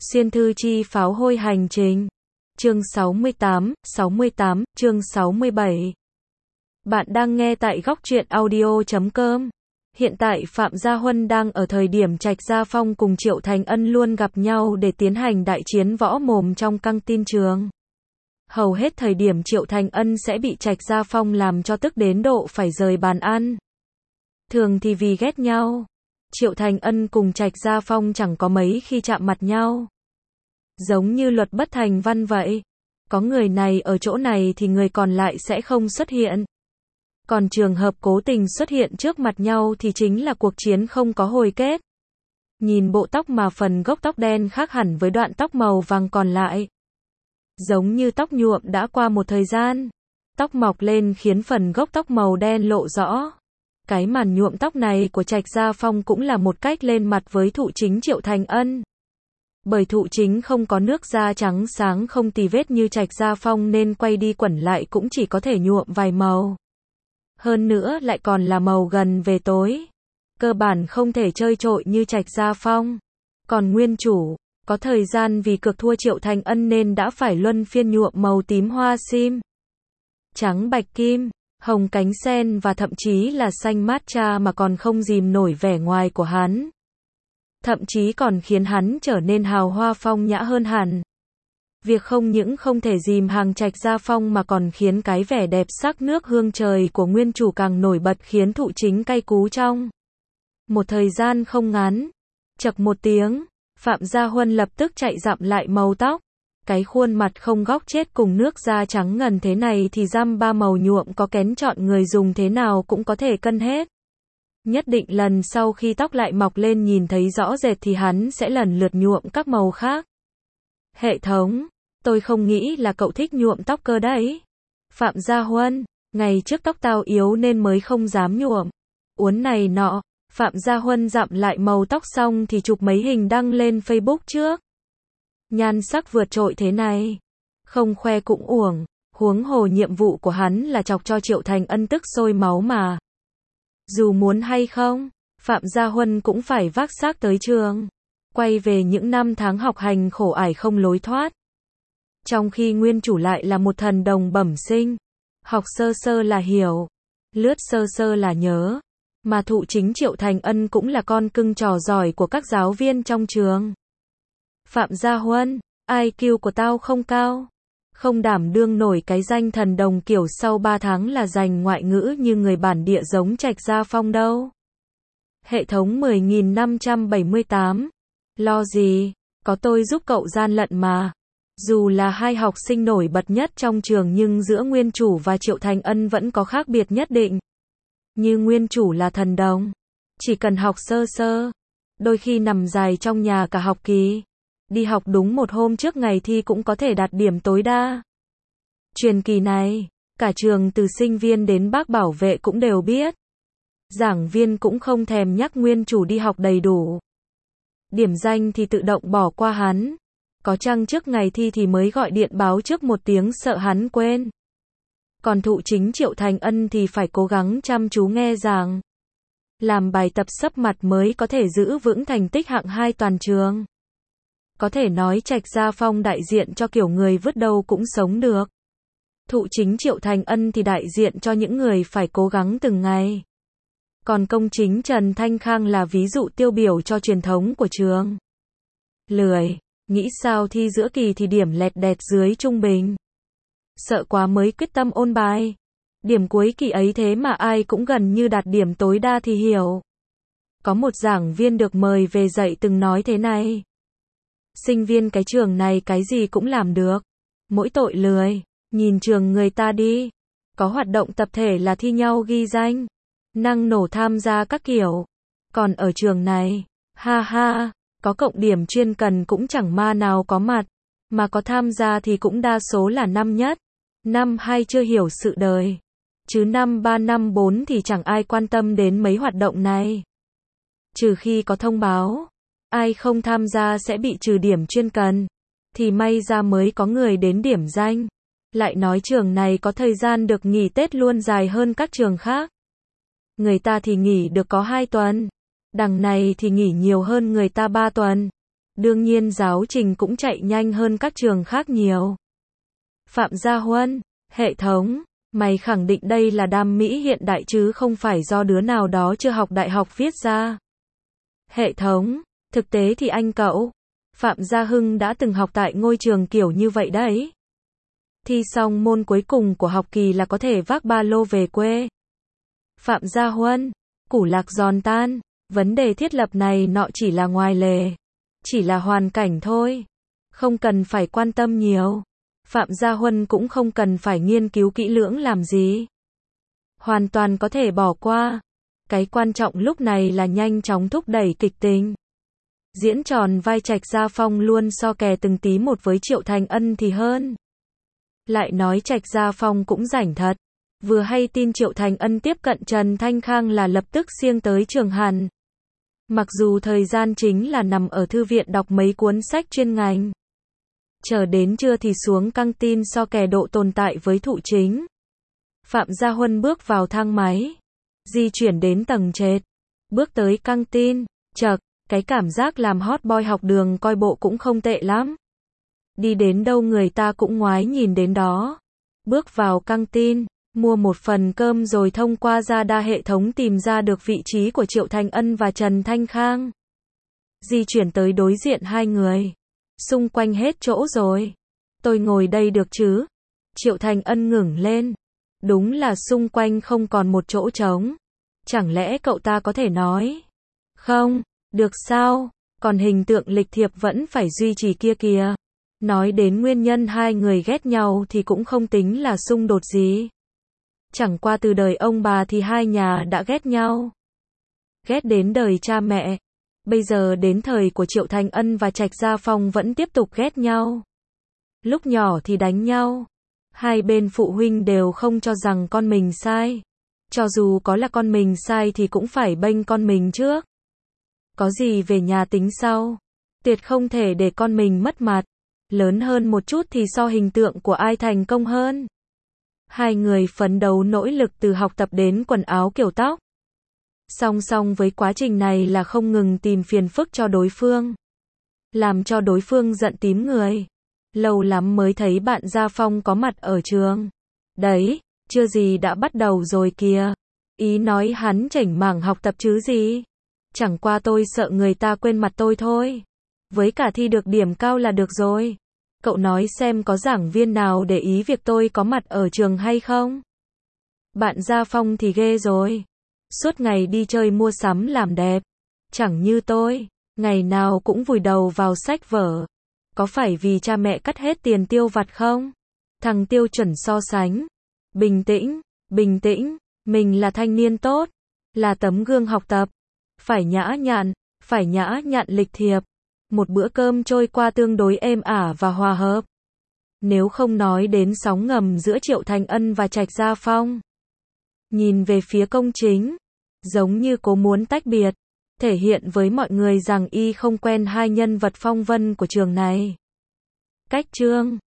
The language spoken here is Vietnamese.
Xuyên thư chi pháo hôi hành trình. Chương 68, chương 67. Bạn đang nghe tại góc truyện audio.com. Hiện tại Phạm Gia Huân đang ở thời điểm Trạch Gia Phong cùng Triệu Thành Ân luôn gặp nhau để tiến hành đại chiến võ mồm trong căng tin trường. Hầu hết thời điểm Triệu Thành Ân sẽ bị Trạch Gia Phong làm cho tức đến độ phải rời bàn ăn. Thường thì vì ghét nhau, Triệu Thành Ân cùng Trạch Gia Phong chẳng có mấy khi chạm mặt nhau. Giống như luật bất thành văn vậy. Có người này ở chỗ này thì người còn lại sẽ không xuất hiện. Còn trường hợp cố tình xuất hiện trước mặt nhau thì chính là cuộc chiến không có hồi kết. Nhìn bộ tóc mà phần gốc tóc đen khác hẳn với đoạn tóc màu vàng còn lại. Giống như tóc nhuộm đã qua một thời gian. Tóc mọc lên khiến phần gốc tóc màu đen lộ rõ. Cái màn nhuộm tóc này của Trạch Gia Phong cũng là một cách lên mặt với thụ chính Triệu Thành Ân. Bởi thụ chính không có nước da trắng sáng không tì vết như Trạch Gia Phong nên quay đi quẩn lại cũng chỉ có thể nhuộm vài màu. Hơn nữa lại còn là màu gần về tối. Cơ bản không thể chơi trội như Trạch Gia Phong. Còn nguyên chủ, có thời gian vì cược thua Triệu Thành Ân nên đã phải luân phiên nhuộm màu tím hoa sim, trắng bạch kim, hồng cánh sen và thậm chí là xanh matcha mà còn không dìm nổi vẻ ngoài của hắn. Thậm chí còn khiến hắn trở nên hào hoa phong nhã hơn hẳn. Việc không những không thể dìm hàng Trạch Gia Phong mà còn khiến cái vẻ đẹp sắc nước hương trời của nguyên chủ càng nổi bật khiến thụ chính cay cú trong một thời gian không ngắn. Chậc một tiếng, Phạm Gia Huân lập tức chạy dặm lại màu tóc. Cái khuôn mặt không góc chết cùng nước da trắng ngần thế này thì dăm ba màu nhuộm có kén chọn người dùng thế nào cũng có thể cân hết. Nhất định lần sau khi tóc lại mọc lên nhìn thấy rõ rệt thì hắn sẽ lần lượt nhuộm các màu khác. Hệ thống, tôi không nghĩ là cậu thích nhuộm tóc cơ đấy. Phạm Gia Huân, ngày trước tóc tao yếu nên mới không dám nhuộm. Uốn này nọ, Phạm Gia Huân dặm lại màu tóc xong thì chụp mấy hình đăng lên Facebook trước. Nhan sắc vượt trội thế này, không khoe cũng uổng, huống hồ nhiệm vụ của hắn là chọc cho Triệu Thành Ân tức sôi máu mà. Dù muốn hay không, Phạm Gia Huân cũng phải vác xác tới trường, quay về những năm tháng học hành khổ ải không lối thoát. Trong khi nguyên chủ lại là một thần đồng bẩm sinh, học sơ sơ là hiểu, lướt sơ sơ là nhớ, mà thụ chính Triệu Thành Ân cũng là con cưng trò giỏi của các giáo viên trong trường. Phạm Gia Huân, IQ của tao không cao, không đảm đương nổi cái danh thần đồng kiểu sau 3 tháng là giành ngoại ngữ như người bản địa giống Trạch Gia Phong đâu. Hệ thống 10.578. Lo gì, có tôi giúp cậu gian lận mà. Dù là hai học sinh nổi bật nhất trong trường nhưng giữa nguyên chủ và Triệu Thành Ân vẫn có khác biệt nhất định. Như nguyên chủ là thần đồng, chỉ cần học sơ sơ, đôi khi nằm dài trong nhà cả học kỳ. Đi học đúng một hôm trước ngày thi cũng có thể đạt điểm tối đa. Truyền kỳ này, cả trường từ sinh viên đến bác bảo vệ cũng đều biết. Giảng viên cũng không thèm nhắc nguyên chủ đi học đầy đủ. Điểm danh thì tự động bỏ qua hắn. Có chăng trước ngày thi thì mới gọi điện báo trước một tiếng sợ hắn quên. Còn thụ chính Triệu Thành Ân thì phải cố gắng chăm chú nghe giảng. Làm bài tập sấp mặt mới có thể giữ vững thành tích hạng 2 toàn trường. Có thể nói Trạch Gia Phong đại diện cho kiểu người vứt đâu cũng sống được. Thụ chính Triệu Thành Ân thì đại diện cho những người phải cố gắng từng ngày. Còn công chính Trần Thanh Khang là ví dụ tiêu biểu cho truyền thống của trường. Lười, nghĩ sao thi giữa kỳ thì điểm lẹt đẹt dưới trung bình. Sợ quá mới quyết tâm ôn bài. Điểm cuối kỳ ấy thế mà ai cũng gần như đạt điểm tối đa thì hiểu. Có một giảng viên được mời về dạy từng nói thế này. Sinh viên cái trường này cái gì cũng làm được. Mỗi tội lười, nhìn trường người ta đi. Có hoạt động tập thể là thi nhau ghi danh. Năng nổ tham gia các kiểu. Còn ở trường này, ha ha, có cộng điểm chuyên cần cũng chẳng ma nào có mặt. Mà có tham gia thì cũng đa số là năm nhất. Năm 2 chưa hiểu sự đời. Chứ năm 3 năm 4 thì chẳng ai quan tâm đến mấy hoạt động này. Trừ khi có thông báo. Ai không tham gia sẽ bị trừ điểm chuyên cần. Thì may ra mới có người đến điểm danh. Lại nói trường này có thời gian được nghỉ Tết luôn dài hơn các trường khác. Người ta thì nghỉ được có 2 tuần. Đằng này thì nghỉ nhiều hơn người ta 3 tuần. Đương nhiên giáo trình cũng chạy nhanh hơn các trường khác nhiều. Phạm Gia Huân, hệ thống, mày khẳng định đây là đam mỹ hiện đại chứ không phải do đứa nào đó chưa học đại học viết ra. Hệ thống, thực tế thì anh cậu, Phạm Gia Hưng đã từng học tại ngôi trường kiểu như vậy đấy. Thi xong môn cuối cùng của học kỳ là có thể vác ba lô về quê. Phạm Gia Huân, củ lạc giòn tan, vấn đề thiết lập này nọ chỉ là ngoài lề, chỉ là hoàn cảnh thôi, không cần phải quan tâm nhiều. Phạm Gia Huân cũng không cần phải nghiên cứu kỹ lưỡng làm gì. Hoàn toàn có thể bỏ qua. Cái quan trọng lúc này là nhanh chóng thúc đẩy kịch tính. Diễn tròn vai Trạch Gia Phong luôn so kè từng tí một với Triệu Thành Ân thì hơn. Lại nói Trạch Gia Phong cũng rảnh thật. Vừa hay tin Triệu Thành Ân tiếp cận Trần Thanh Khang là lập tức siêng tới trường hẳn. Mặc dù thời gian chính là nằm ở thư viện đọc mấy cuốn sách chuyên ngành. Chờ đến trưa thì xuống căng tin so kè độ tồn tại với thụ chính. Phạm Gia Huân bước vào thang máy, di chuyển đến tầng trệt, bước tới căng tin, chậc, cái cảm giác làm hot boy học đường coi bộ cũng không tệ lắm. Đi đến đâu người ta cũng ngoái nhìn đến đó. Bước vào căng tin, mua một phần cơm rồi thông qua radar hệ thống tìm ra được vị trí của Triệu Thành Ân và Trần Thanh Khang. Di chuyển tới đối diện hai người. Xung quanh hết chỗ rồi. Tôi ngồi đây được chứ? Triệu Thành Ân ngẩng lên. Đúng là xung quanh không còn một chỗ trống. Chẳng lẽ cậu ta có thể nói? Không, được sao? Còn hình tượng lịch thiệp vẫn phải duy trì kia kìa. Nói đến nguyên nhân hai người ghét nhau thì cũng không tính là xung đột gì. Chẳng qua từ đời ông bà thì hai nhà đã ghét nhau. Ghét đến đời cha mẹ. Bây giờ đến thời của Triệu Thành Ân và Trạch Gia Phong vẫn tiếp tục ghét nhau. Lúc nhỏ thì đánh nhau. Hai bên phụ huynh đều không cho rằng con mình sai. Cho dù có là con mình sai thì cũng phải bênh con mình trước. Có gì về nhà tính sau. Tuyệt không thể để con mình mất mặt. Lớn hơn một chút thì so hình tượng của ai thành công hơn. Hai người phấn đấu nỗ lực từ học tập đến quần áo kiểu tóc. Song song với quá trình này là không ngừng tìm phiền phức cho đối phương. Làm cho đối phương giận tím người. Lâu lắm mới thấy bạn Gia Phong có mặt ở trường. Đấy, chưa gì đã bắt đầu rồi kìa. Ý nói hắn chảnh mảng học tập chứ gì. Chẳng qua tôi sợ người ta quên mặt tôi thôi. Với cả thi được điểm cao là được rồi. Cậu nói xem có giảng viên nào để ý việc tôi có mặt ở trường hay không? Bạn Gia Phong thì ghê rồi. Suốt ngày đi chơi mua sắm làm đẹp. Chẳng như tôi, ngày nào cũng vùi đầu vào sách vở. Có phải vì cha mẹ cắt hết tiền tiêu vặt không? Thằng tiêu chuẩn so sánh. Bình tĩnh, bình tĩnh, mình là thanh niên tốt, là tấm gương học tập. Phải nhã nhặn lịch thiệp. Một bữa cơm trôi qua tương đối êm ả và hòa hợp. Nếu không nói đến sóng ngầm giữa Triệu Thành Ân và Trạch Gia Phong. Nhìn về phía công chính, giống như cố muốn tách biệt, thể hiện với mọi người rằng y không quen hai nhân vật phong vân của trường này. Cách chương